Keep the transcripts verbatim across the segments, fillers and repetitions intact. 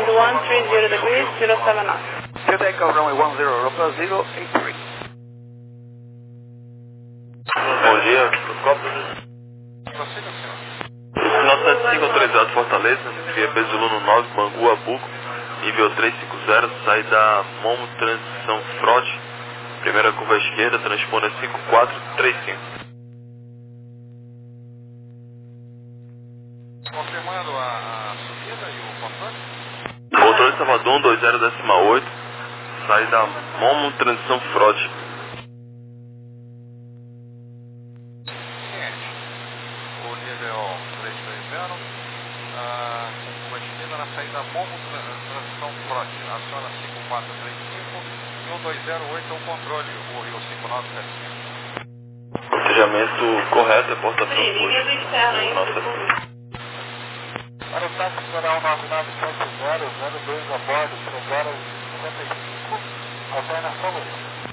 wind one three zero degrees, zero seven knots. To take over runway one zero, Europa zero eight three. Bom dia, Copos. Prossiga, senhor. Sinal sete cinco autorizado Fortaleza, via Bezulono nove, Bangu, Abuco, nível trezentos e cinquenta, saída Momo, transição Frode, primeira curva à esquerda, transponder cinco quatro três cinco. Confirmando a, a subida e o controle? Controle Salvador dois zero oito, saída Momo, transição Frode. Ciente. O nível trezentos e trinta, ah, com curva esquerda na saída Momo, tra- transição Frode. Aciona cinco quatro três cinco e o dois zero oito é o controle, o Rio cinco nove sete cinco. Cotejamento correto, é porta Linha do externo, hein? Nossa. Para o táxi geral nove nove sete zero, zero dois a bordo, três horas e cinquenta e cinco, alternação Luiz.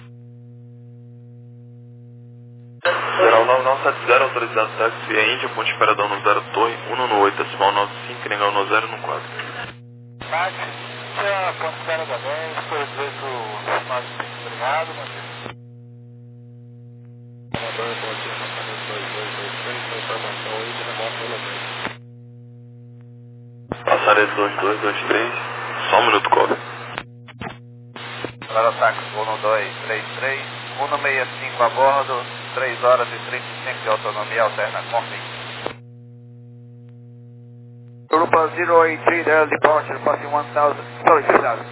Geral nove nove sete zero, autorizado táxi via Índia, ponte Esperadão no zero Torre, um no oito, decimal nove cinco, Negão no zero no quatro. Táxi, Índia, ponto espera da dez, foi dezoito nove cinco, obrigado, bom dia. Salvador, bom dia, apartamento dois dois dois três, informação Índia, remota elevante. Passaredo dois dois dois três, só um minuto, cobre. Para o táxi um dois três três, um seis cinco a bordo, três horas e trinta e cinco de autonomia, alterna config. Europa zero eight three, there departure, passing one thousand, sorry, two thousand.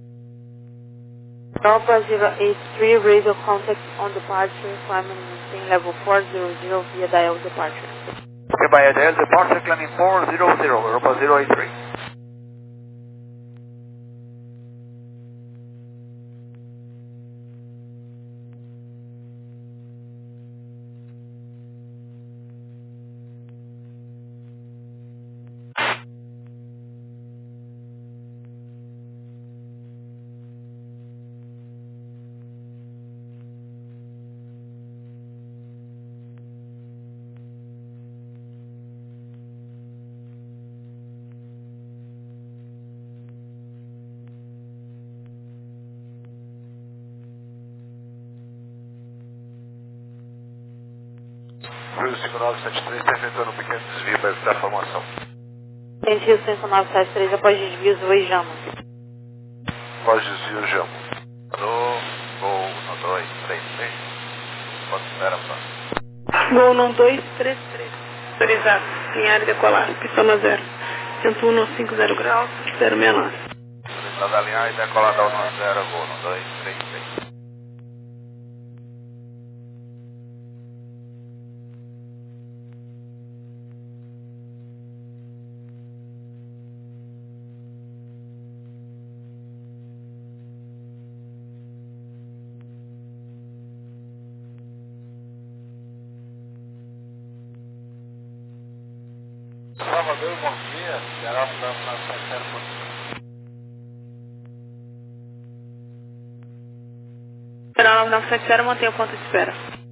Europa zero eight three, radio contact on departure, climbing maintain level four zero zero via dial departure. Okay, by Adele, departure climbing four zero zero, Europa zero eight three. Rio cinco nove sete três, está efetuando um pequeno desvio para evitar a formação. Rio cinco nove sete três, após desvios, Oi Jama. Após desvio, Jamo. Alô, voo um dois três três. Quanto espera, pá? Gol um dois três três. Autorizado. Em área decolar. Pistona zero. cento um cinco zero graus. zero seis nove. Autorizado a alinhar e decolar da um zero, voo um dois três três. Salvador, bom dia. Geral da Nação Geral nove nove sete zero, mantém o ponto de espera.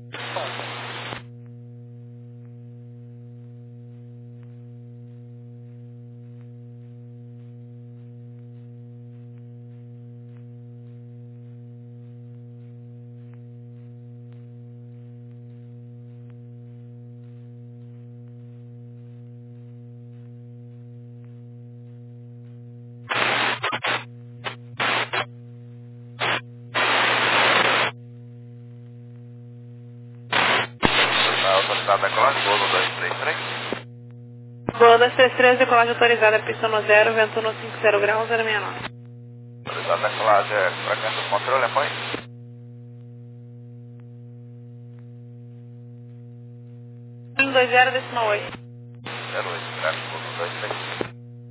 autorizado a decolar, voo um dois três três. Voo dois três três, decolagem autorizada, pistona zero, vento um cinco zero graus, zero seis nove. Autorizado a decolagem, frequência do controle, apoio. um dois zero, decimal oito. zero oito, gráfico, um dois três três.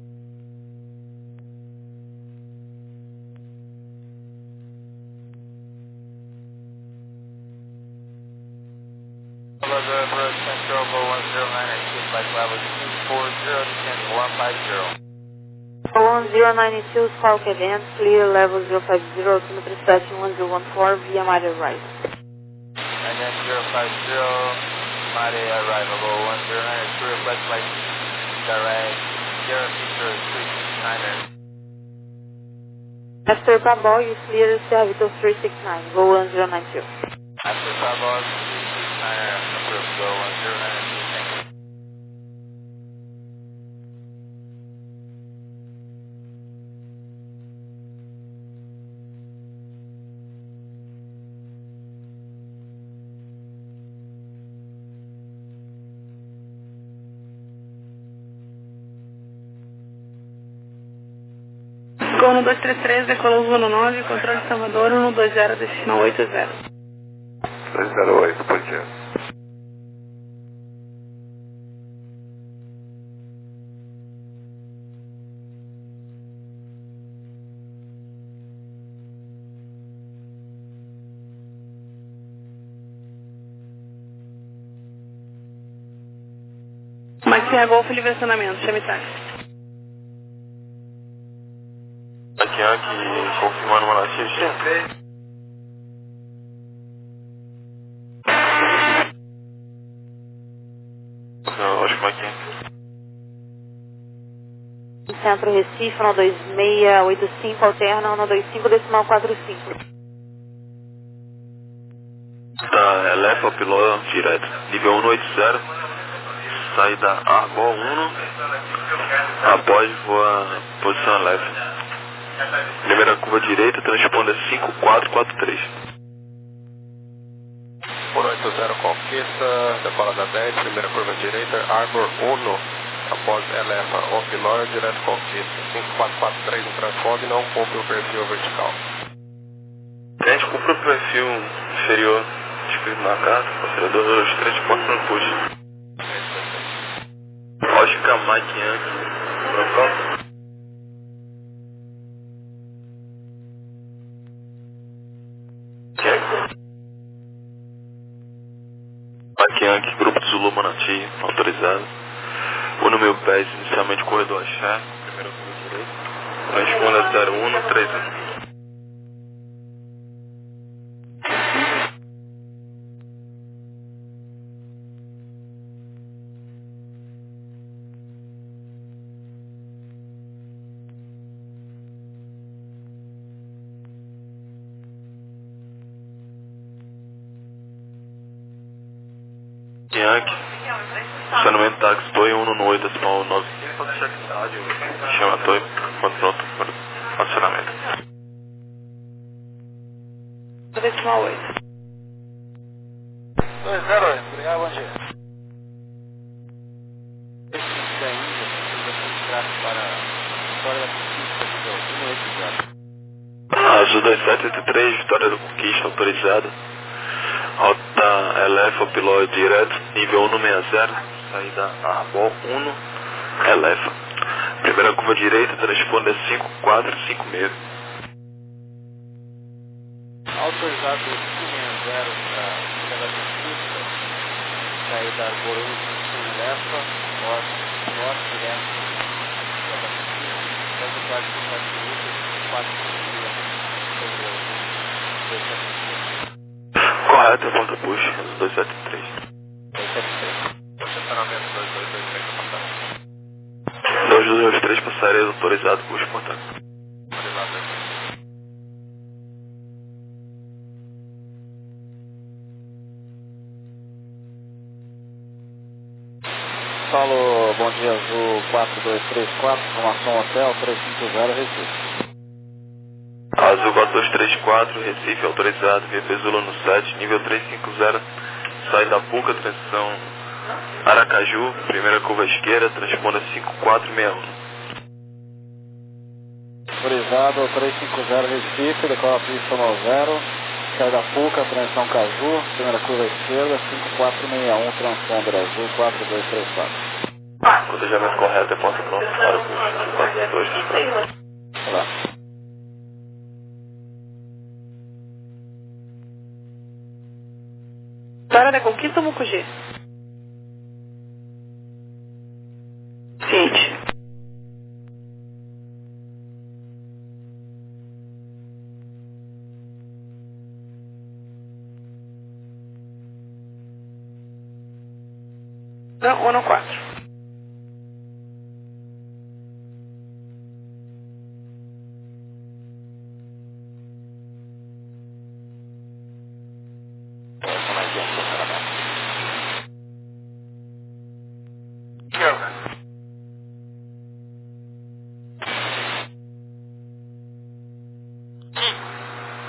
Salvador, approach Central, Go one zero nine, and speed flight level two four zero, descending one five zero. one zero nine two, Squawk Event, clear level zero five zero, altimetry setting one zero one four, via Mare right. And then zero five zero, Mare arrival, Go one zero nine, clear flight flight direct, Sierra Feature three six niner. After Pabol, you clear Servitor three six nine, go one zero nine two. After Pabol, three six nine, approve, go one zero nine two, thank you. Gol no dois três três, decolou um nove, controle de Salvador, um dois zero, destino oito zero. dois zero oito, por dia. Maxinha Golf, livre acionamento, chame táxi. Aqui, aqui, confirmando uma notícia. Eu acho que aqui. Centro Recife, um dois seis oito cinco, alterna um dois cinco, decimal quatro cinco. Tá, é Lefa Piló direto. Nível um oito zero. Saída Arbol um. Após voa posição Lefa. Primeira curva direita, transponder cinco quatro quatro três. Por oito zero, conquista, decola da dez, primeira curva direita, Arbor um, após Elefa, Opilor, direto conquista, cinco quatro quatro três no transponde, não cumpre o perfil vertical. A gente cumpre o perfil inferior, escrito na carta, acelerador dois três quatro no push. Oscar Mike Yankee, pronto. Mike Yankee, Grupo de Zulu Manati, autorizado. O número P E S, inicialmente corredor Axé, primeira curva direita. Transponda zero um três um. Yankee, estacionamento táxi Toy um no oito, decimal nove cinco, pode deixar aqui na rádio, chama Toy, quando pronto para o acionamento. Decimal oito. dois zero oito, obrigado, bom dia. Esse ainda, eu traço para a Vitória da Conquista, nível um oito zero. Azul dois sete oito três, Vitória da Conquista, autorizado. Rota Elefa, piloto direto, nível um seis zero, saída Arbol um, Elefa. Primeira curva direita, transponder cinco quatro cinco seis. Autorizado cinco seis zero para Vitória da Conquista, saída Arbor um, Elefa, norte, norte direto, Vitória da Conquista, resultado de quatro minutos, quatro cinco seis. Correto, ponta push, dois sete três. dois sete três. Estacionamento dois dois dois três, apartamento. dois dois três, passaredo, autorizado, push, portanto. Paulo, bom dia, Azul quatro dois três quatro, informação hotel três cinco zero, Recife. Azul quatro dois três quatro, Recife, autorizado, V P Zulu no sete, nível trezentos e cinquenta, saída Puca, transição Aracaju, primeira curva esquerda, transponda cinco quatro seis um. Autorizado trezentos e cinquenta, Recife, decola pista no zero, saída Puca, transição Caju, primeira curva esquerda, cinco quatro seis um, transponder Azul quatro dois três quatro. Cotejamento correto, é ponto pronto, para o push, quatro dois três quatro. Olá. Vitória da Conquista ou Mucugê? Ciente. Não, um no quatro.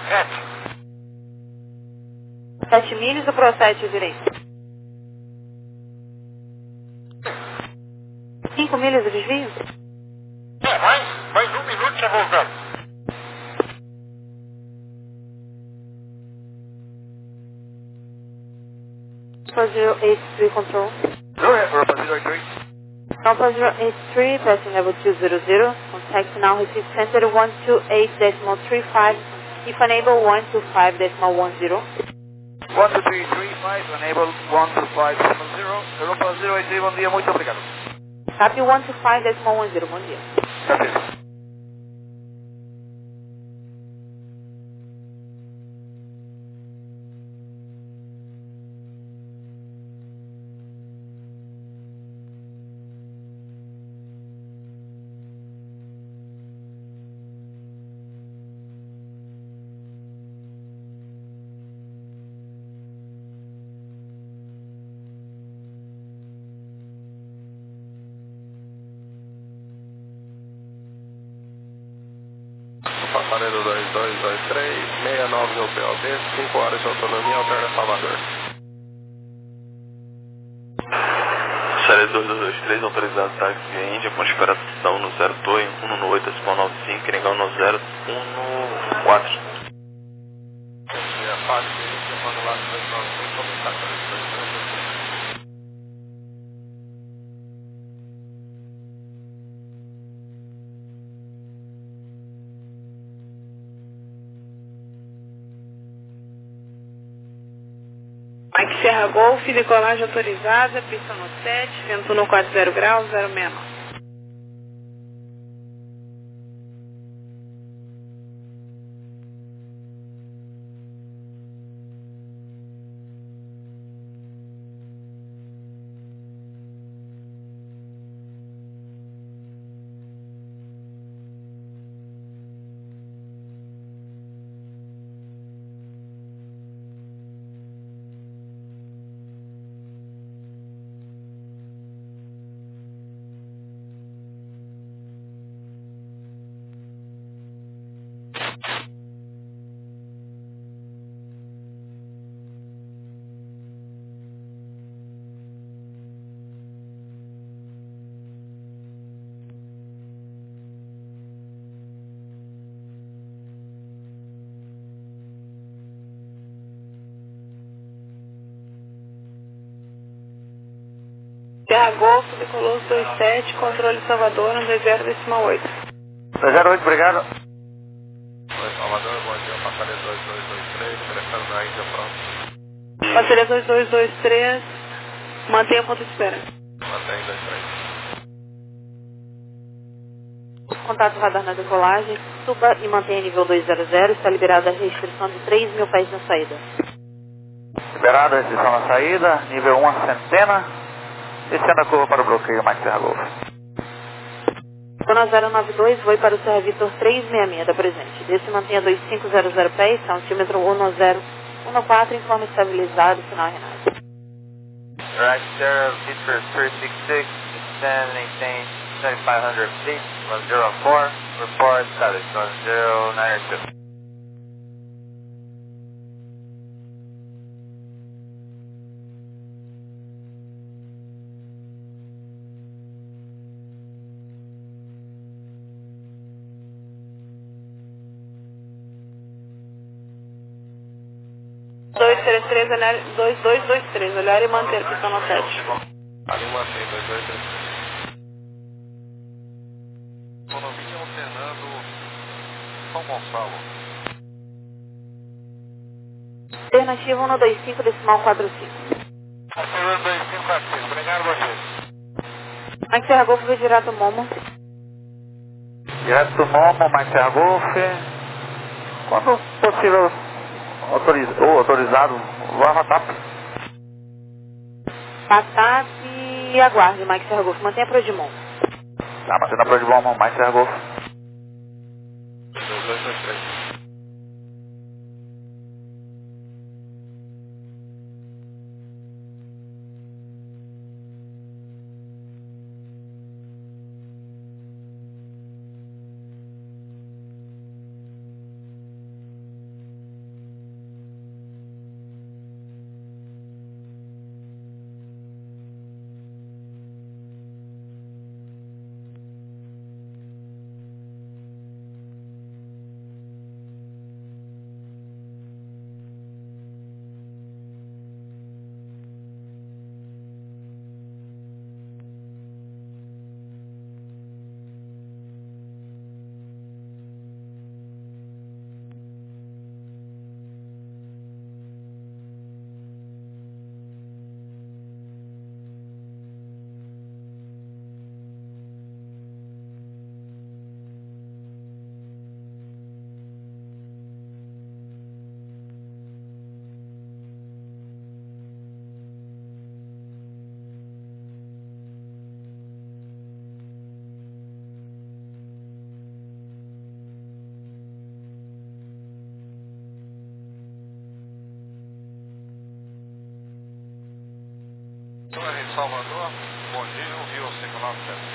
Sete. sete milhas ou para o sete direito? cinco milhas o desvio? É, mais, mais um minuto já voltamos. Alpha zero eight three control. Go ahead, Europa zero three. Alpha zero eight three, passing level two zero zero. Contact now, receive center one two eight decimal three five. If unable, one two five decimal one zero. one two three three five, enable one two five decimal zero. Europa zero eight three, bom dia, muito obrigado. Copy one two five decimal one zero, bom dia. Copy. Passaredo dois dois dois três, sessenta e nove no P O D, cinco horas de autonomia, Alterna Salvador. Passaredo dois dois dois três, autorizado táxi via Índia, com esperação no zero dois, um no oito, decimal nove cinco, Queringão no zero um no quatro. É fácil, Índia, quando lá no dois nove cinco, começar com dois dois três. Mike Serra Golf, decolagem autorizada, pista no sete, vento no quatro zero graus, zero sessenta e nove. Serra Golf, decolou dois sete, controle Salvador, no dois zero decimal oito. dois zero oito, obrigado. Oi, Salvador, bom dia, passaredo dois dois dois três, interessando na Índia, pronto. Passaredo dois dois dois três, mantenha ponto de espera. Mantém dois três. Contato radar na decolagem, suba e mantenha nível dois zero zero, está liberada a restrição de três mil pés na saída. Liberado a restrição na saída, nível um a centena. Descendo a curva para o bloqueio, Mike Serra Golf. Zona zero nove dois, voe para o Serra Vitor trezentos e sessenta da presente. Desce e mantenha dois cinco zero zero pés, altímetro um zero um quatro, informe estabilizado, sinal Renato. Right, Serra Vitor trezentos e sessenta e seis, descend, maintain seventy-five hundred feet, one zero four, report status one zero nine two. dois três três, olhar, dois dois dois três, olhar e manter, pista no sete. Ali mantém dois dois dois três. Economia alternando São Gonçalo. Alternativa um dois cinco decimal quatro cinco. Passaredo dois cinco quatro cinco, obrigado você. Mike Serra Golf, vai direto Momo. Direto do Momo, Mike Serra Golf. Quando possível, autoriz... ou autorizado, vá TAP. Batap e aguarde, Mike Serra Golf, mantenha pro de Momo. Tá, mantendo a prova de Momo, Mike Serra Golf. dois dois dois três. Salvador, bom dia, o Rio cinco nove sete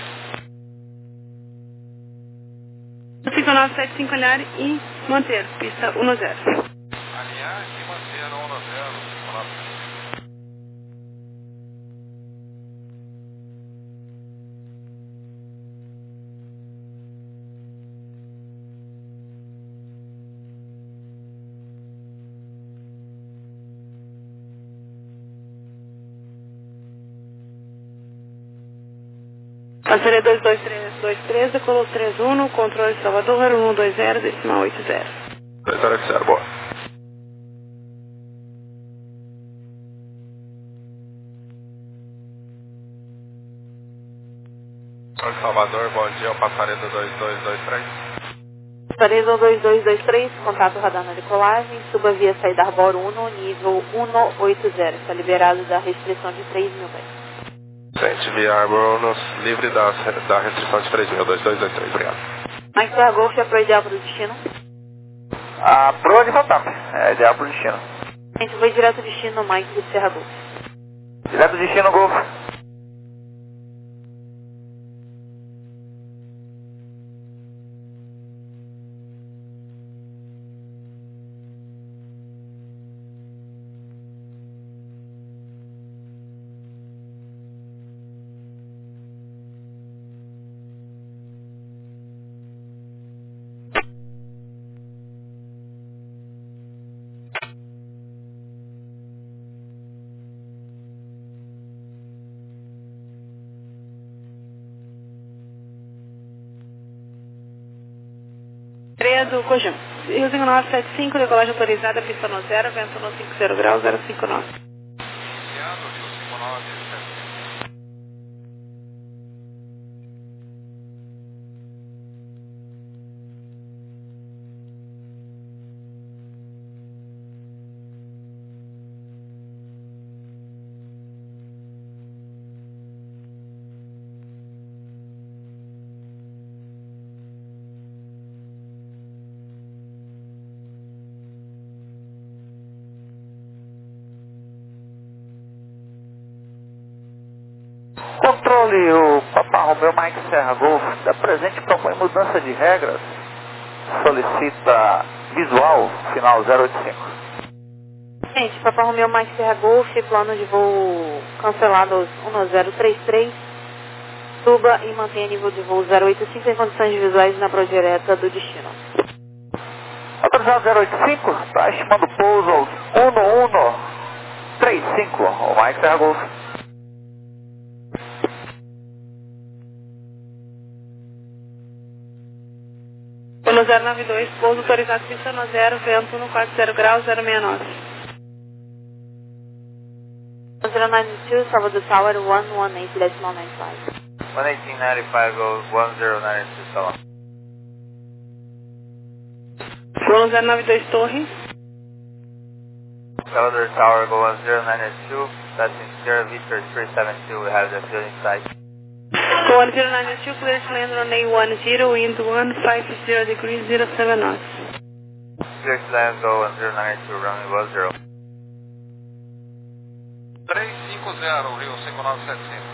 cinco. cinco nove sete cinco alinhar e manter, pista um zero. Alinhar e manter um zero, cinco nove sete cinco. Passaria dois dois três dois três, decolou três um, controle Salvador, um dois zero, decimal oito zero. dois zero zero, boa. Salvador, bom dia, o Passaredo dois dois dois três. Passaredo dois dois dois três, contato radar na decolagem, suba via saída Arbor um, nível cento e oitenta, está liberado da restrição de três mil pés. Sente via Arbor Uno, livre da, da restrição de três mil, dois dois dois três, obrigado. Mike Serra Golf é pro ideal para o destino? Ah, pro de Rotap, é ideal pro destino. A gente foi direto destino Mike do Serra Golf. Direto destino, Golf. três do Cojão. Rio cinco nove sete cinco, decolagem autorizada, pista no zero, vento no cinco zero graus, zero cinco nove. Iniciado, Rio cinco nove sete cinco. Controle, o Papa Romeu Mike Serra Golf dá presente propõe mudança de regras, solicita visual, final zero oito cinco. Gente, Papa Romeu Mike Serra Golf, plano de voo cancelado um zero três três, suba e mantenha nível de voo zero oito cinco em condições visuais na prodireta do destino. Autorizado zero oito cinco, está estimando pouso aos um um três cinco, o Mike Serra Golf. No zero nove dois, pouso autorizado, pista no zero, vento no quatro zero graus, zero seis nove. zero nove dois, Salvador Tower, um um oito decimal nove cinco. one eighteen ninety-five goes one zero nine two, Salvador. No zero nove dois, Torre. Salvador Tower go one zero nine two, that's in Sierra Victor three seven two, we have the field in sight. Go one zero nine two, clear to land on A one zero, wind one five zero degrees, zero seven knots. Clear to land, go one zero nine two, runway one zero. três cinco zero, Rio cinco nove sete cinco.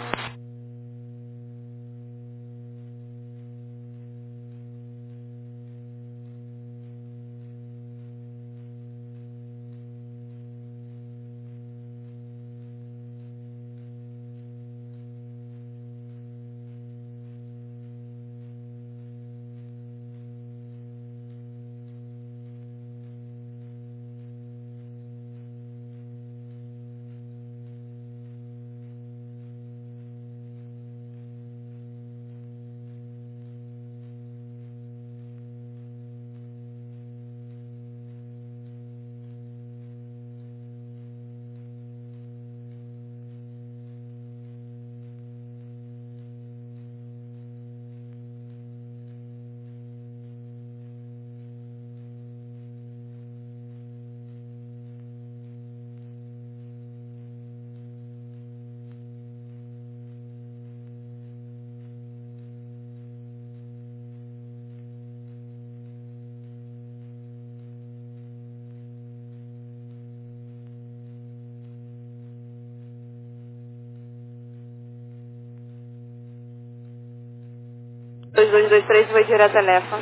dois dois dois três, vou direto a Lefa.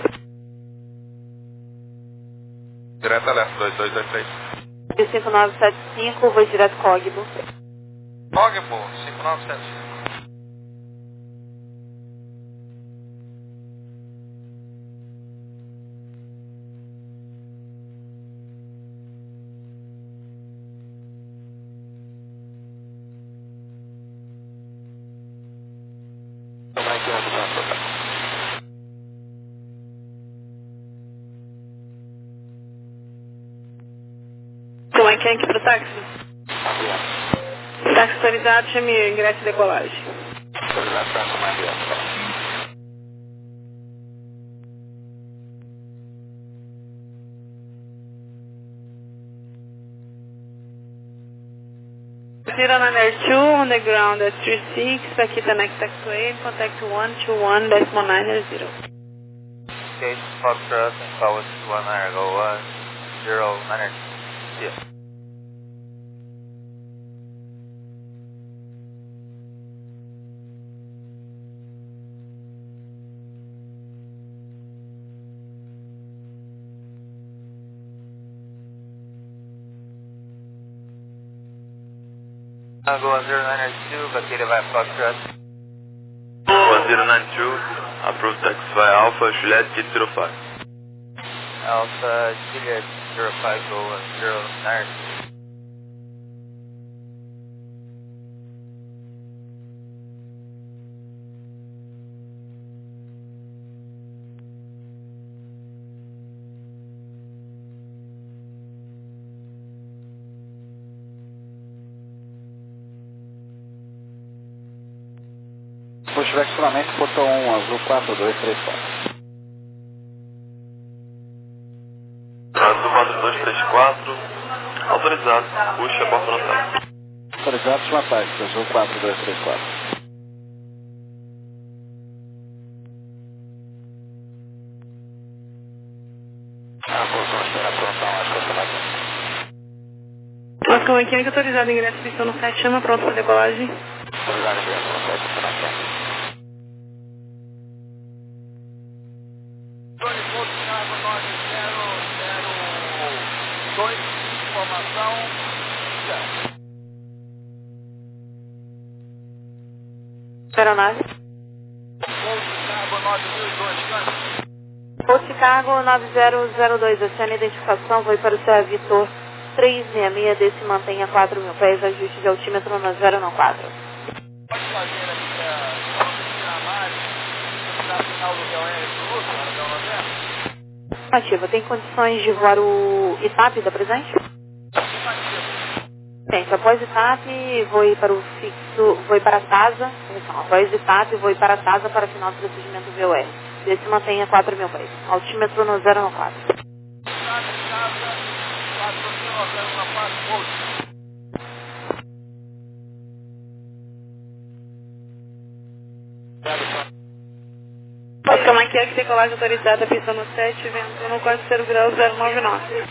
Direto a Lefa, dois dois dois três. cinco nove sete cinco, vou direto Cogbo. Cogbo, cinco nove sete cinco. Então é quem aqui pro táxi? Táxi autorizado, chame ingresso e decolagem. zero nine R two on the ground at three six, Paquita next taxiway, contact one two one decimal nine zero. Okay, Foxtrot and forward to one nine go one zero nine zero. Go one zero nine two, vacated by Foxtrot. one zero nine two, approved taxify Alpha Juliet Kid zero five. Alpha Juliet zero five, go one zero nine two. Pushback estacionamento, portão um, azul quatro dois três quatro. Azul quatro dois três quatro, autorizado, puxa a porta notável. Autorizado, chama táxi, azul quatro dois três quatro. Ah, posição espera pronta, acho que eu estou Oscar Mechanic autorizado, ingresso pistão no sete, chama pronto para decolagem. autorizado, ingresso no sete, pistão no sete. dois, informação, Aeronave. Voo Chicago nove mil e dois, câmbio. Voo Chicago nove zero zero dois, acena a identificação, vou para o Serra Vitor três seis seis, desse mantenha quatro mil pés, ajuste de altímetro no zero nove quatro. Pode fazer aqui a imagem, no final do G O N Fluxo, na região noventa? Ativa, tem condições de voar o ITAP da presente? Tem, após ITAP, vou ir para o fixo, vou ir para a TASA, então, após ITAP, vou ir para a TASA para final do procedimento V O R. Desse mantenha quatro mil pés, altímetro no zero nove quatro. Oscar Mechanic, decolagem autorizada, pistão no sete, vento no quatro zero grau zero nove nove.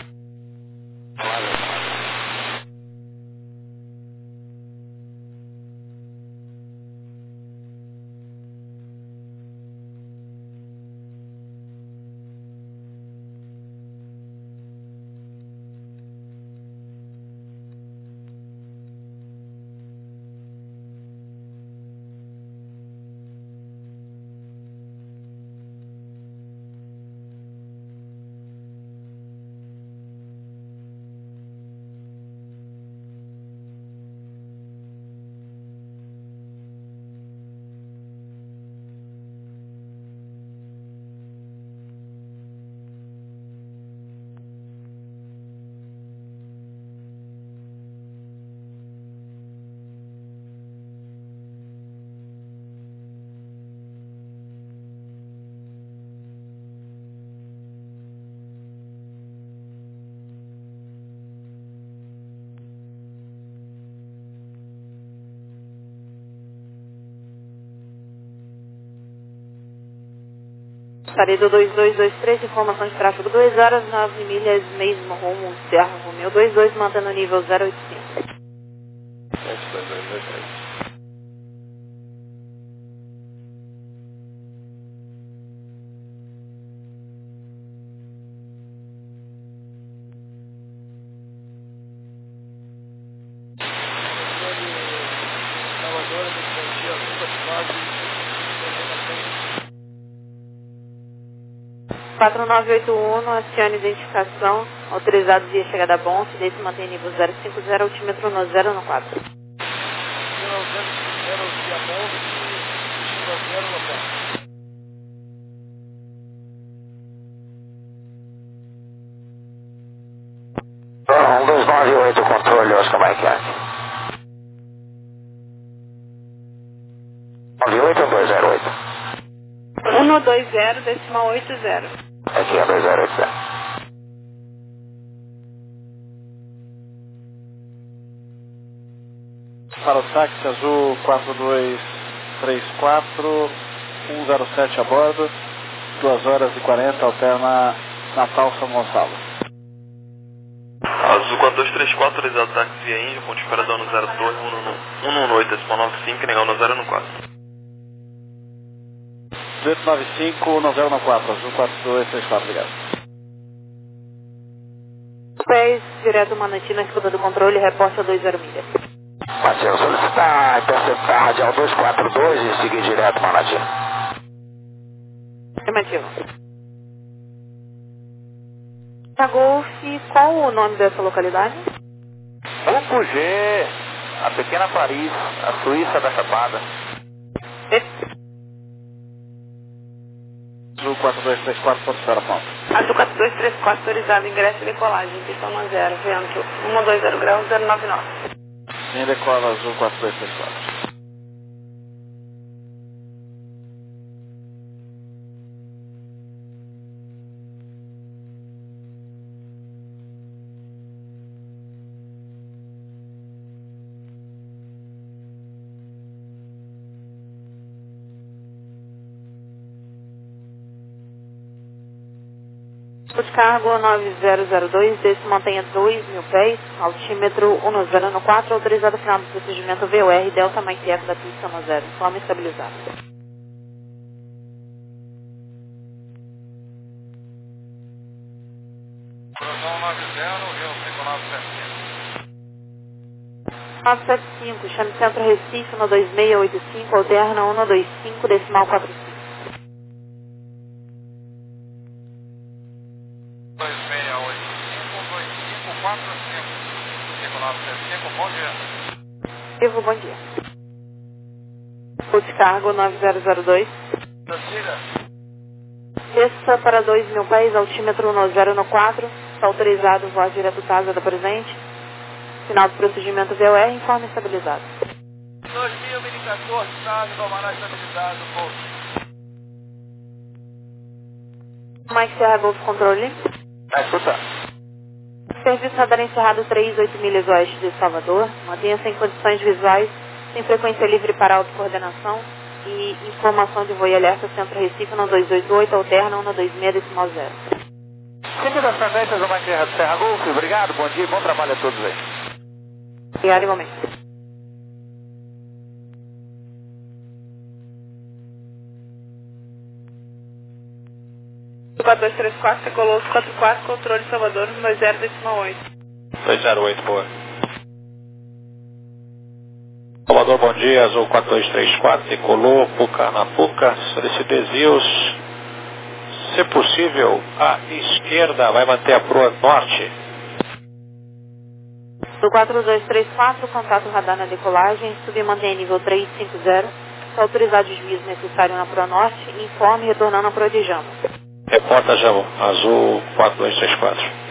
Saída dois dois dois três, informação de tráfego duas horas, nove milhas, mesmo rumo, Serra Romeu dois dois, mantendo o nível zero oito cinco. sete dois dois dois três. quatro nove oito um, acione identificação, autorizado via chegada a Bonte, desse mantém nível zero cinco zero, altímetro no zero no quatro. zero cinco zero via Bonte, destino zero no quatro. um dois nove oito, controle, Oscar Mike Yankee. nove oito ou dois zero oito? um dois zero, decimal oito zero. Aqui é dois zero oito zero. Para o táxi azul quatro dois três quatro, um zero sete a bordo, duas horas e quarenta, alterna Natal São Gonçalo. Azul quatro dois três quatro, autorizado táxi via Índia, ponto de esperador no zero dois, um um oito, decimal nove cinco, negão no zero no quatro. dezoito nove cinco, no zero no quatro, azul quatro dois três quatro, obrigado. Pés, direto Manatina, escuta do controle, reporte a dois zero milha. Matheus, solicitar interceptar radial dois quatro dois e seguir direto Manatina. Afirmativo. Tá Golf, qual o nome dessa localidade? Grupo G, a pequena Paris, a Suíça da Chapada. Azul quatro dois três quatro, ponto espera, ponto. Azul quatro dois três quatro, autorizado ingresso e decolagem, pistão no zero, vento um dois zero graus, zero nove nove. Em decola azul quatro dois três quatro. De cargo nove zero zero dois, desse mantenha dois mil pés, altímetro um zero no quatro, autorizado final do procedimento V O R, Delta Mike Eco da pista no zero, forma estabilizada. Coração nove zero, Rio cinco nove sete cinco. nove sete cinco, chame Centro Recife no dois seis oito cinco, alterna um dois cinco, decimal quatro cinco. dois seis oito cinco, dois cinco quatro cinco. cinco nove sete cinco, bom dia. Vivo, bom dia. De cargo nove zero zero dois. Prossiga. Desça para dois mil pés, altímetro um zero no quatro, está autorizado voar direto T A S A da presente. Final do procedimento V O R, informe estabilizado. dois mil e quatorze, nave, Palmará estabilizado, pouso. Mike Serra Golf Controle. Tá escutando. Serviço radar encerrado três oito milhas oeste de Salvador. Mantenha-se em condições visuais, sem frequência livre para autocoordenação e informação de voo e alerta Centro Recife no dois oito oito, alterna um dois seis decimal zero. Sempre das tendências do Mike Serra Golf, obrigado, bom dia, bom trabalho a todos aí. Obrigado igualmente. quatro dois três quatro, decolou quatro quatro, controle Salvador, dois zero decimal oito. dois zero oito, boa. Salvador, bom dia, Azul quatro dois três quatro, decolou, Puca na Puca, solicito desvios. Se possível, à esquerda, vai manter a proa norte. Do quatro dois três quatro, contato radar na decolagem, submantém nível três cinco zero, está autorizado o juízo necessário na proa norte, informe retornando à proa de Jama. Reporta, Jamo, Azul quatro dois três quatro.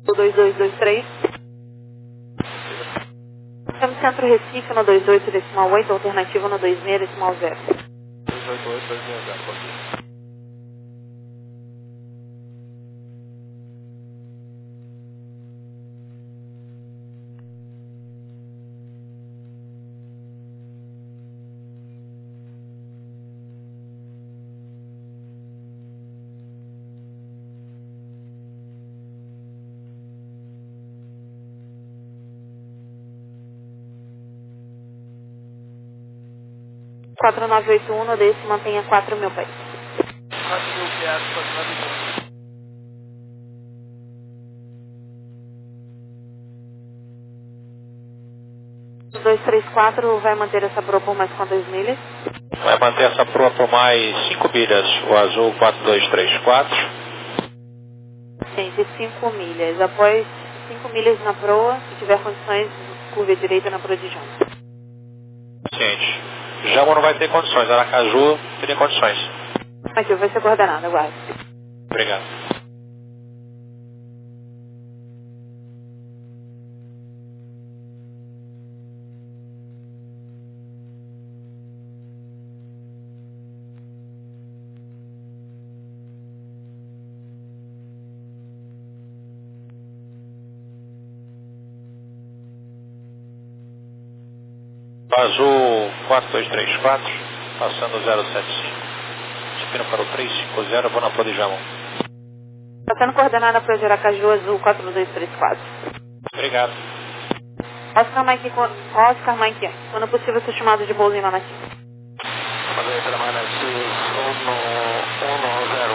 dois dois dois três. Chame Centro Recife no dois oito decimal oito, alternativa no dois seis decimal zero. dois oito oito dois seis zero, bom dia. quatro nove oito um, no desse mantenha quatro mil pés. quatro mil pés, quatro nove oito um. dois três quatro vai manter essa proa por mais quantas milhas? Vai manter essa proa por mais cinco milhas, o azul quatro dois três quatro. Gente, cinco milhas. Após cinco milhas na proa, se tiver condições, curva direita na proa de Jama. Gente, Jama não vai ter condições, Aracaju teria condições. Aqui, vai ser coordenada, aguarde. Obrigado. Azul quatro dois três quatro, passando zero sete cinco. Destino para o três cinco zero, vou na proa de Jamon. Está sendo coordenada para o Aracaju Azul quatro dois três quatro. Obrigado. Oscar Mike, Oscar Mike, quando possível, ser chamado de Bolsa em Manati. Letra Manati cento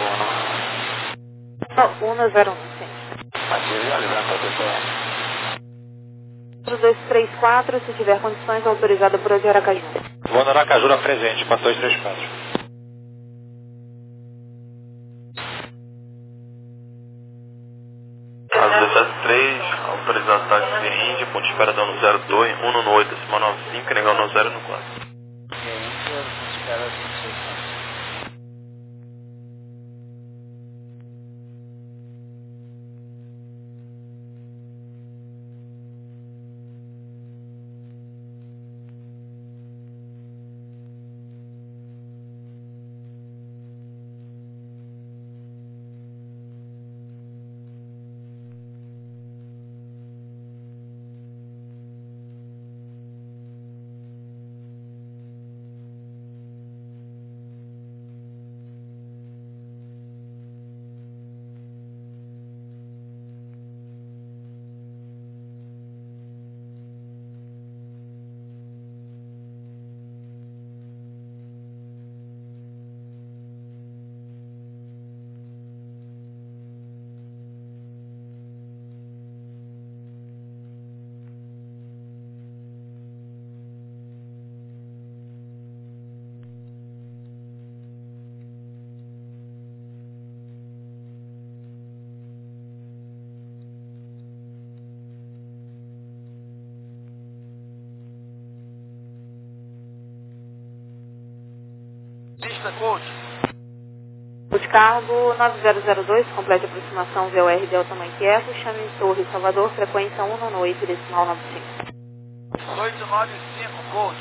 um. um zero um, sim. Aqui já levanta a pessoa. quatro dois três quatro, se tiver condições, autorizada por de Aracaju. Vou no Aracaju na presente, quatro dois três quatro. A dezessete três, autorizado táxi Índia, ponto de espera dando zero dois, um no oito, decimal nove cinco, negando no zero no quatro. Índia, espera vinte e seis. Pista, coach. Descargo nove zero zero dois, completa aproximação V O R Delta Mike Eco, chame Torre Salvador, frequência um no oito, decimal nove cinco. oito nove cinco, coach.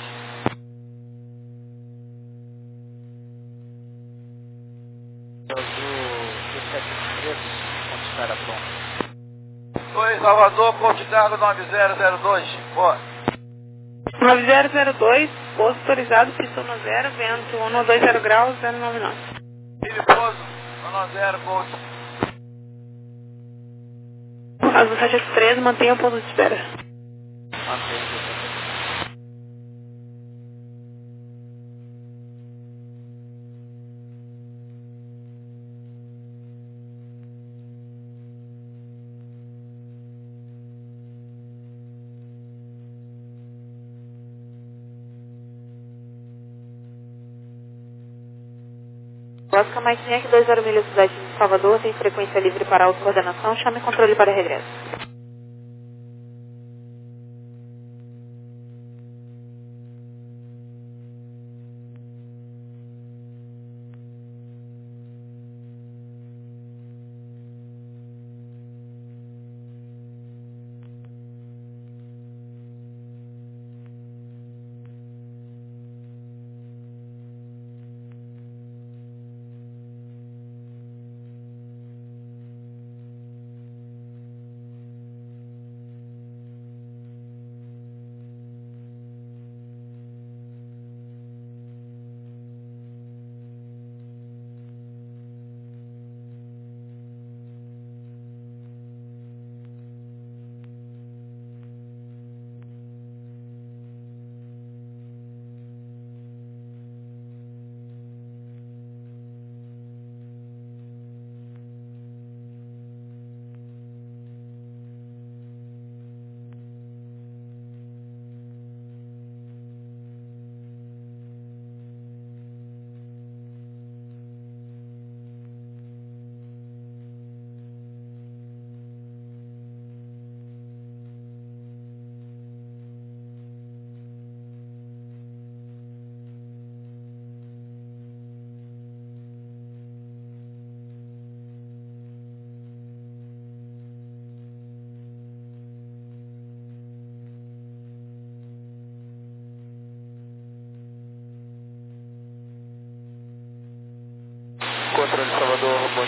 Azul sete três, ponto de espera pronto. Oi, Salvador, coach cargo nove zero zero dois. Boa. nove zero zero dois, posto autorizado, pista no zero, vento um no dois zero graus, zero nove nove. Perigoso, um zero, coach. Azul sete três, mantenha o ponto de espera. Mantém. Oscar Mike Yankee dois zero milhas, cidade de Salvador, tem frequência livre para autocoordenação, chame controle para regresso.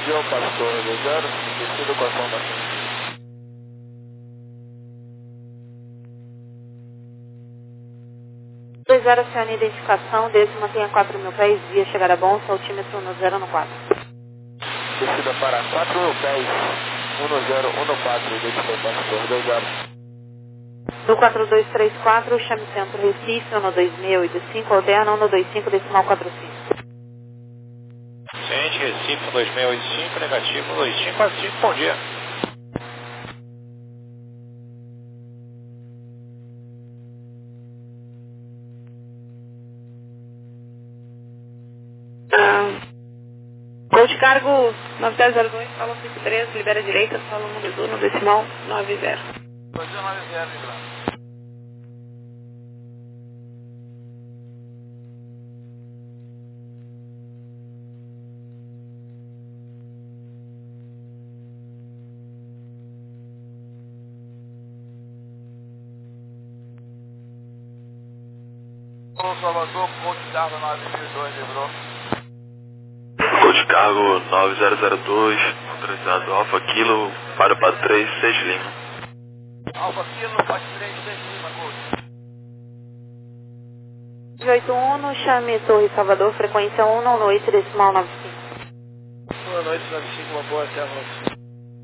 João Pastor, dois zero, descido com a sonda frente. dois zero, aciona a identificação, desde mantenha quatro mil pés, via chegar a bom, altímetro um zero um quatro. Descida para quatro mil pés, um zero um quatro, descido Pastor, dois zero. Do quatro dois três quatro, chame centro Recife, um dois seis oito cinco, alterna um dois cinco, decimal quatro cinco. Ciente, Recife, um dois seis oito cinco, negativo, um dois cinco quatro cinco, bom dia. Ah, gol de cargo nove zero zero dois, solo cinco três, libera a direita, solo um no decimal nove zero. dois zero nove zero, lembrando. Alô, Salvador, gol de cargo nove mil e dois, lembrou? Gol de cargo nove zero zero dois, autorizado Alfa Kilo, para para três seis Lima. Alfa Kilo, bate três seis Lima, gol. oito um, chame Torre Salvador, frequência um, noite, decimal nove cinco. Boa noite, nove cinco, uma boa, até a noite.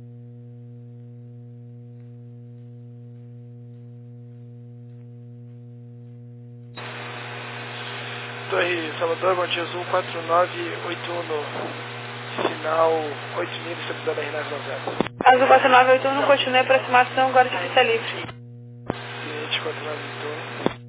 Torre Salvador, Monte Azul quatro nove oito um, sinal oito mil, estabilizado R nove zero. Azul quatro nove oito um, continue a aproximação, agora de pista livre. Cliente quatro nove oito um.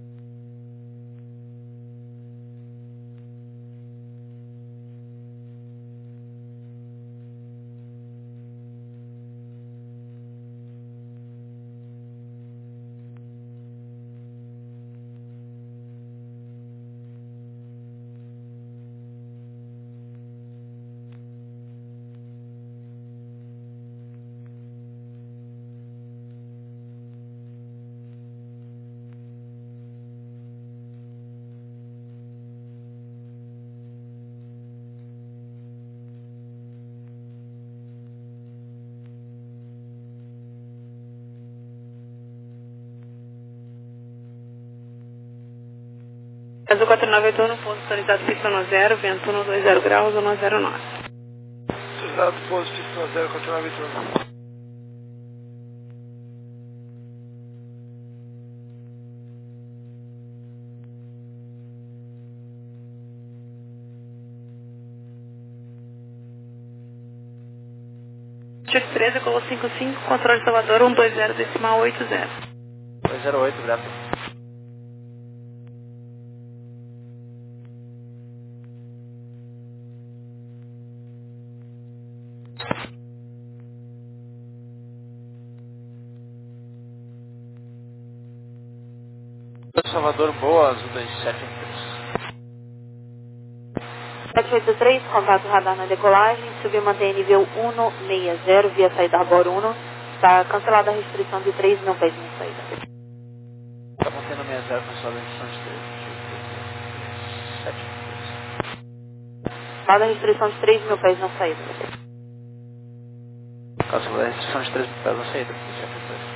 Azul quatro nove oito um, pouso autorizado pista um zero, vento um dois zero graus, um zero nove. Autorizado, pouso, pista zero, quatro nove oito um. Chico treze, Colo cinco cinco, controle Salvador um dois zero, decimal oito zero. dois zero oito, grato. Salvador, boa, azul dois sete três. sete oito três, contato radar na decolagem, subiu mantém nível um seis zero, via saída Arbor um, está cancelada a restrição de três mil pés na saída. Está mantendo seis zero, cancelada a restrição de três sete. Cancelada a restrição de três mil pés na saída. Cancelada a restrição de três mil pés na saída, sete três.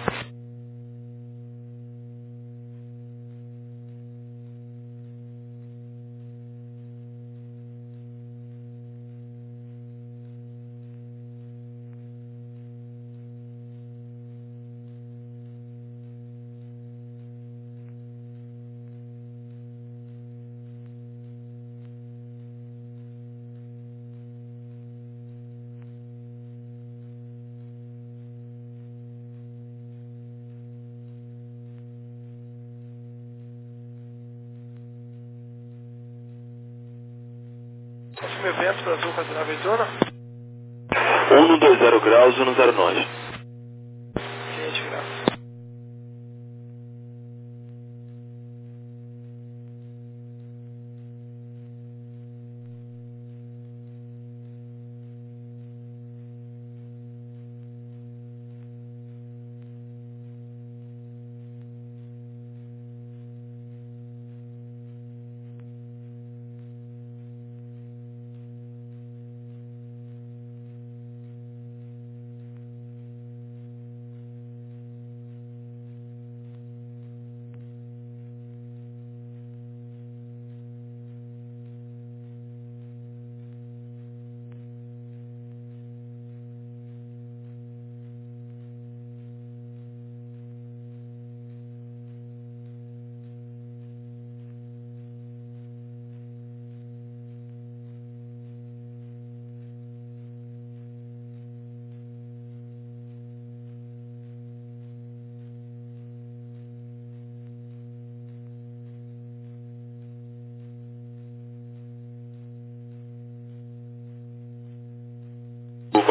Próximo evento para Azul quatro nove oito um. um dois zero graus, um zero nove. Cliente, graças.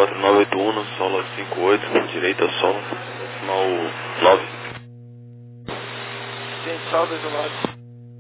quatro nove oito um, sola cinco oito, direita sola, decimal nove. Gente, sal dois nove.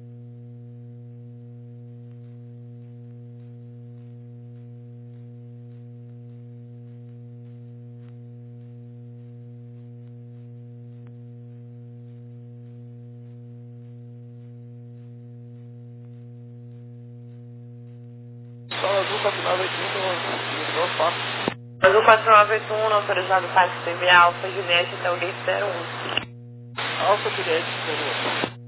Sol azul quatro nove oito um, no foco. Azul quatro nove oito um, autorizado táxi T V Alfa Juliette até o gate zero um. Alfa Juliette zero um.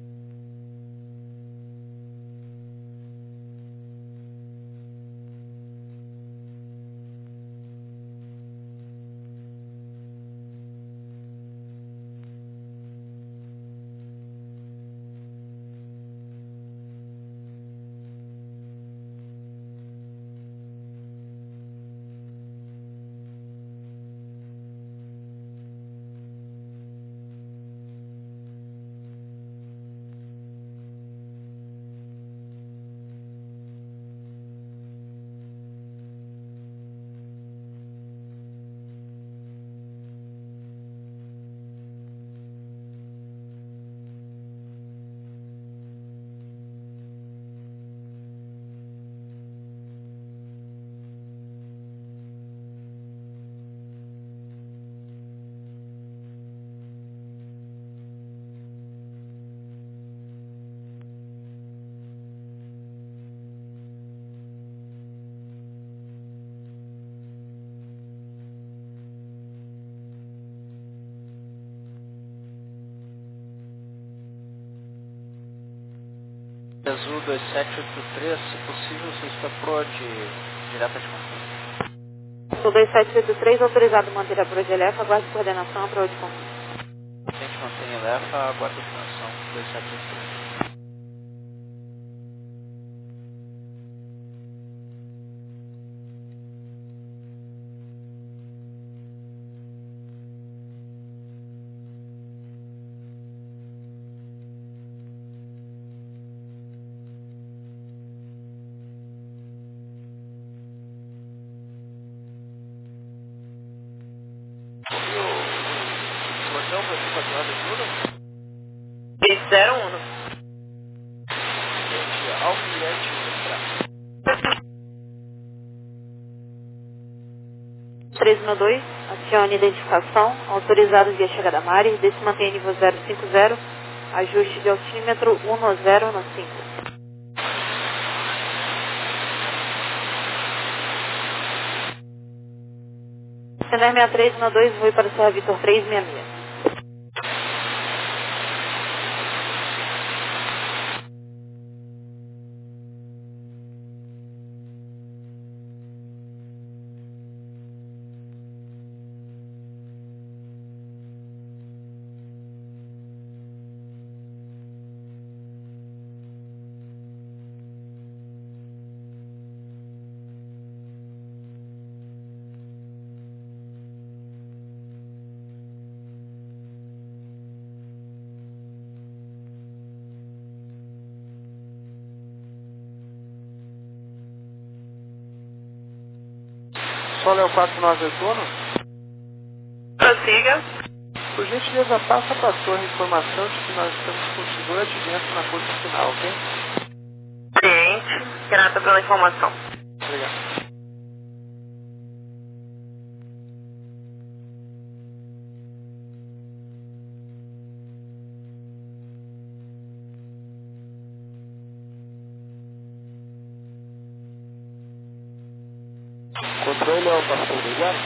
Azul dois sete oito três, se possível, você está pro de direta de contato. Sul dois sete oito três, autorizado a manter a P R O de Elefa, aguarde coordenação a P R O de contato. A gente mantém Elefa, aguarda coordenação dois sete oito três. Gate zero um. Gente, Alfa Juliette três um dois, acione identificação, autorizado via chegada Mari, desse mantém nível zero cinco zero, ajuste de altímetro um zero cinco. Center sessenta e três um dois, voo para Serra Vitor três seis seis. Sol é o quatro nove oito um. Prossiga. Por gentileza, passa para a torre a informação de que nós estamos com segura de dentro na curva final, ok? Ciente. Grata pela informação. Obrigado. Controle é o pastor ligado?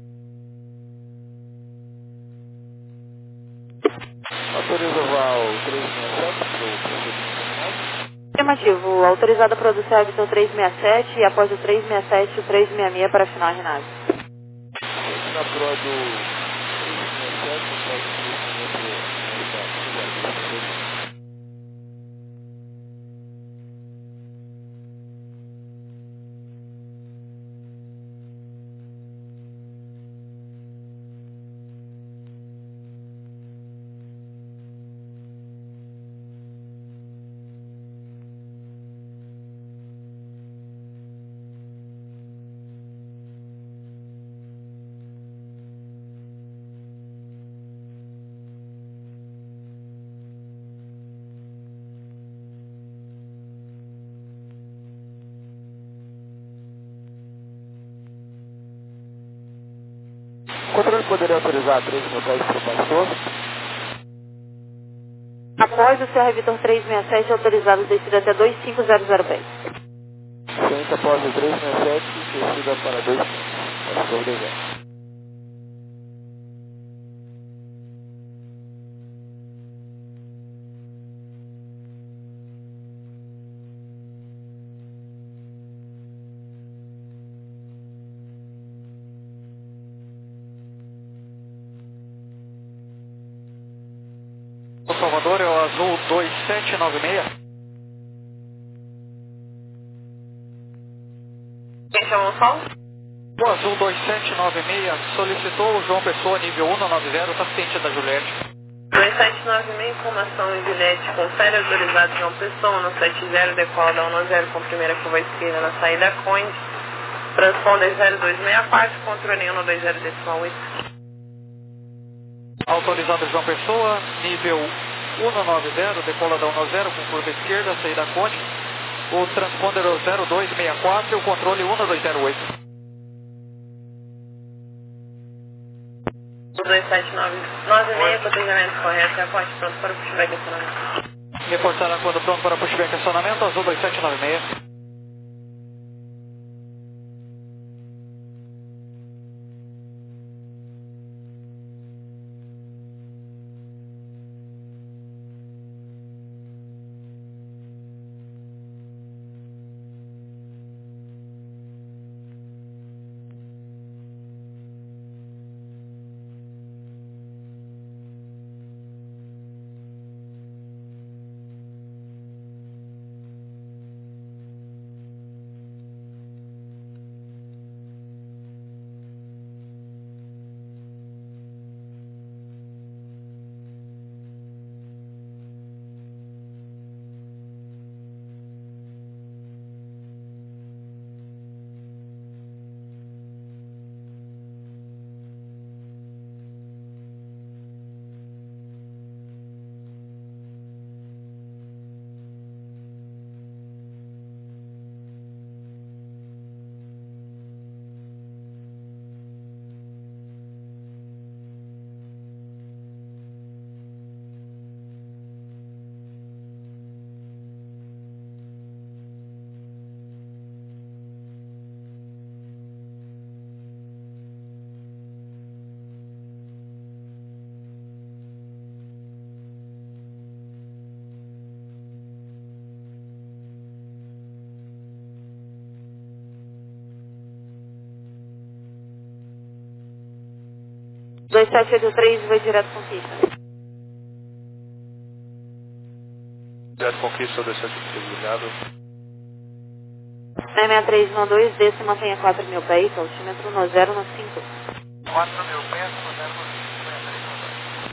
Autoriza o voar três seis sete para o procedimento. Afirmativo, autorizado a produzir a Vitor três seis sete e após o três seis sete, o três seis seis para final a Renave. Na pró do três seis sete, após o três seis seis para o poderia autorizar três mil pés para o pastor? Após o Sierra Vitor trezentos e sessenta e sete, autorizado descida até dois cinco zero zero pés. Ciência após o trezentos e sessenta e sete, descida para dois cinco, pastor deserto. O Salvador é o azul dois sete nove seis. Quem chamou o Sol? O azul dois sete nove seis solicitou o João Pessoa nível cento e noventa, está ciente da Juliette. dois sete nove seis, informação em Juliette, confere autorizado João Pessoa no sete zero, decola da um zero com primeira curva esquerda na saída Conde. Transponder zero dois seis quatro, controle um dois zero decimal oito. Autorizado João Pessoa, nível cento e noventa, decola da um zero com curva esquerda, saída Conde. O transponder é o zero dois seis quatro e o controle um dois zero oito. dois sete nove seis, cotejamento correto, aposte pronto para o pushback acionamento. Reportará quando pronto para pushback acionamento, azul dois sete nove seis. dois sete oito três vai direto com pista. Direto Conquista, dois sete oito três, obrigado. seis seis três um dois, desce e mantenha quatro mil pés, altímetro um zero um cinco. quatro mil pés, um zero um cinco, seis três um dois.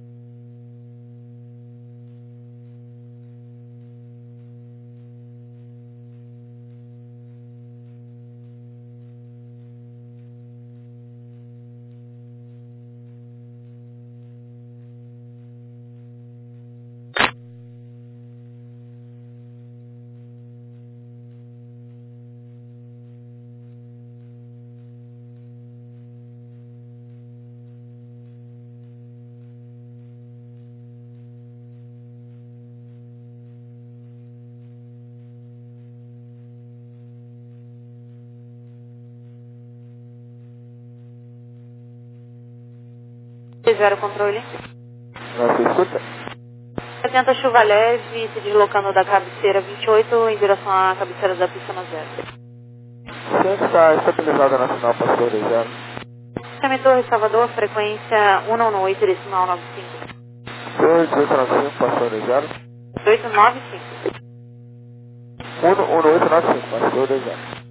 Zero controle. Não se escuta? setenta chuva leve, se deslocando da cabeceira vinte e oito em direção à cabeceira da pista no zero. Ciência está estabilizada na final, pastor zero. Chame Torre Salvador, frequência cento e dezenove, decimal noventa e cinco. dois oito nove cinco, pastor zero. oito nove cinco. um oito nove cinco, pastor zero.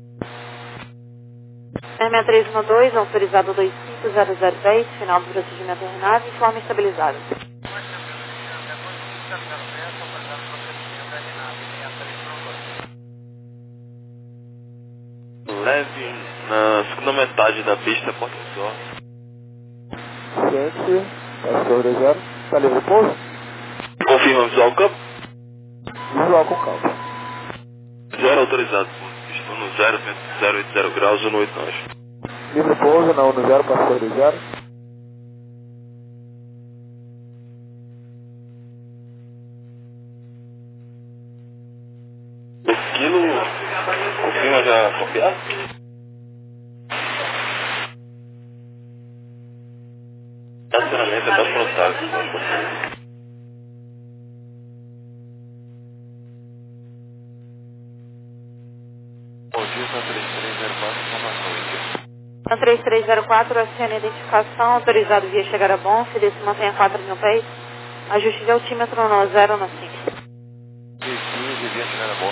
seis seis três um dois, autorizado dois cinco zero zero dez, final do procedimento RNAV, forma estabilizada. Leve na segunda metade da pista, porta visual. Ciência, pastor zero. Está livre pouso? Confirma visual campo. Visual com calma. Zero autorizado. Estou no zero, zero oito zero graus, um oito nove. Livre pouso na um zero, pastor zero. Lima já confiado? Estacionamento até frontal. Bom dia, São três três zero quatro, informação. São três três zero quatro, S N identificação, autorizado via chegar a bom, se desse mantenha quatro mil pés. Ajuste de altímetro no zero no cinco. quinze, via chegar a bom.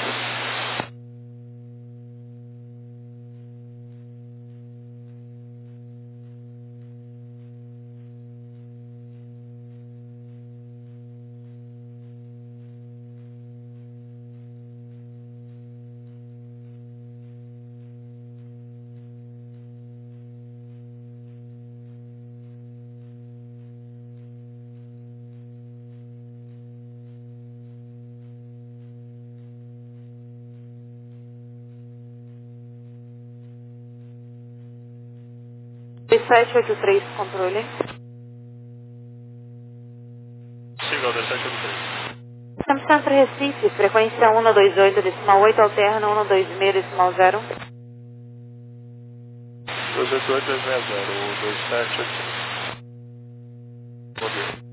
sete oito três, controle. Siga, dois sete oito três. Estamos Centro Recife, frequência um dois oito, decimal oito, alterna um dois seis, decimal zero. dois oito oito, dois seis zero, dois sete oito três. Bom dia.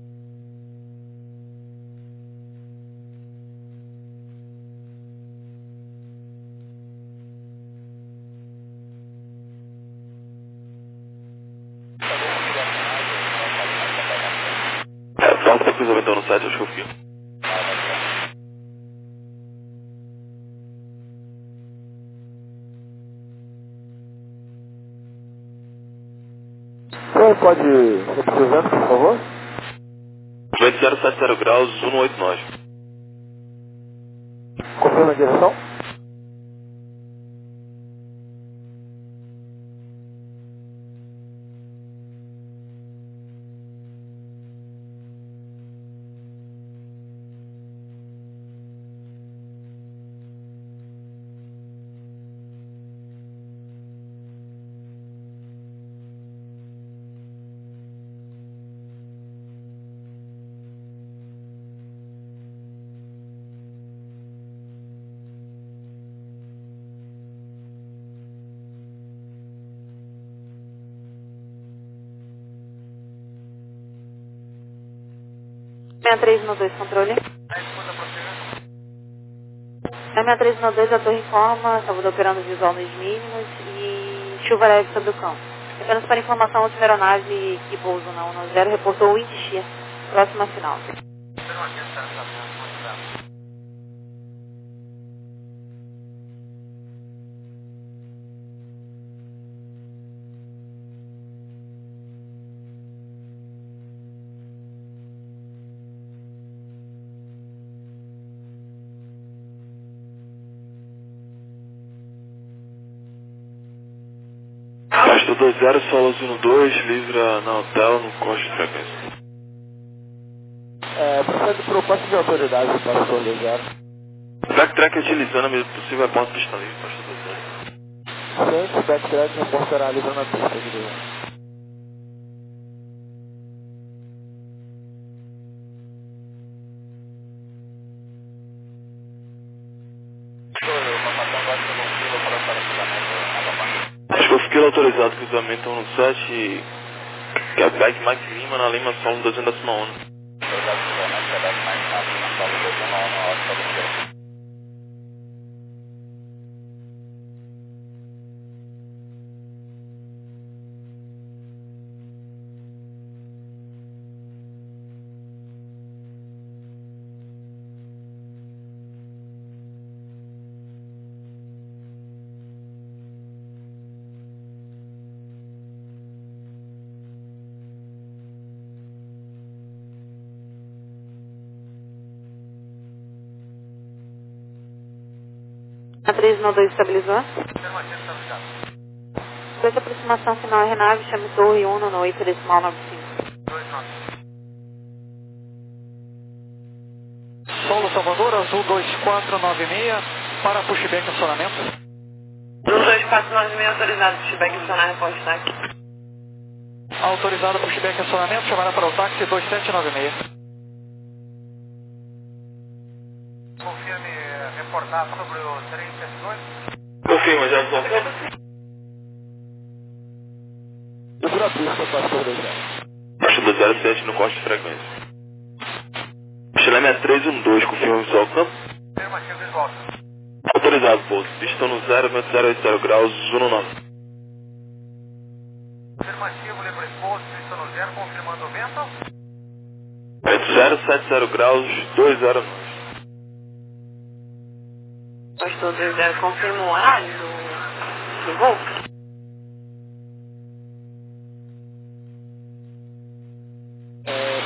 É, falta para cruzamento no site, acho que eu fui. Você pode repetir os anos, por favor? vinte zero sete zero graus, cento e oitenta e nove. Confirma a direção? seis três um dois, controle. seis três um dois, a torre informa, Salvador operando visual nos mínimos e chuva leve sobre o campo. Apenas para informação, a última aeronave que pousa na um zero reportou o Inti, próxima final. Pasto dois zero, solo um dois, livra na hotel, no corte de frequência. É, procede para o posto de autoridade para o dois zero. Backtrack utilizando a medida possível a porta pista livre, pasto dois zero. Sempre backtrack não portará livre na pista de dois zero. Escofila autorizado, cruzamento um sete, Quebec Mike Lima na Lima Solo duzentos décima um. A três um dois estabilizou. Depois da aproximação final é Renave, chame torre um no oito decimal nove cinco. Solo Salvador, azul dois quatro nove seis, para pushback acionamento. um dois quatro nove seis, autorizado pushback acionar, repórter táxi. Autorizado pushback acionamento, chamará para o táxi dois sete nove seis. Confirme reportar sobre o três sete dois. Confirma, já voltamos. Procura a pista, pastor dois zero. Baixo do zero sete no corte de frequência. Chileme é três um dois, confirma visual ao campo. Afirmativo, visual. Autorizado, pouso. Pista no zero, vento zero oito zero graus, um nove. Afirmativo, lembra pouso, pista no zero, confirmando o vento. Vento zero sete zero graus, dois zero nove. Pastor dois zero, confirma o horário do, do voo?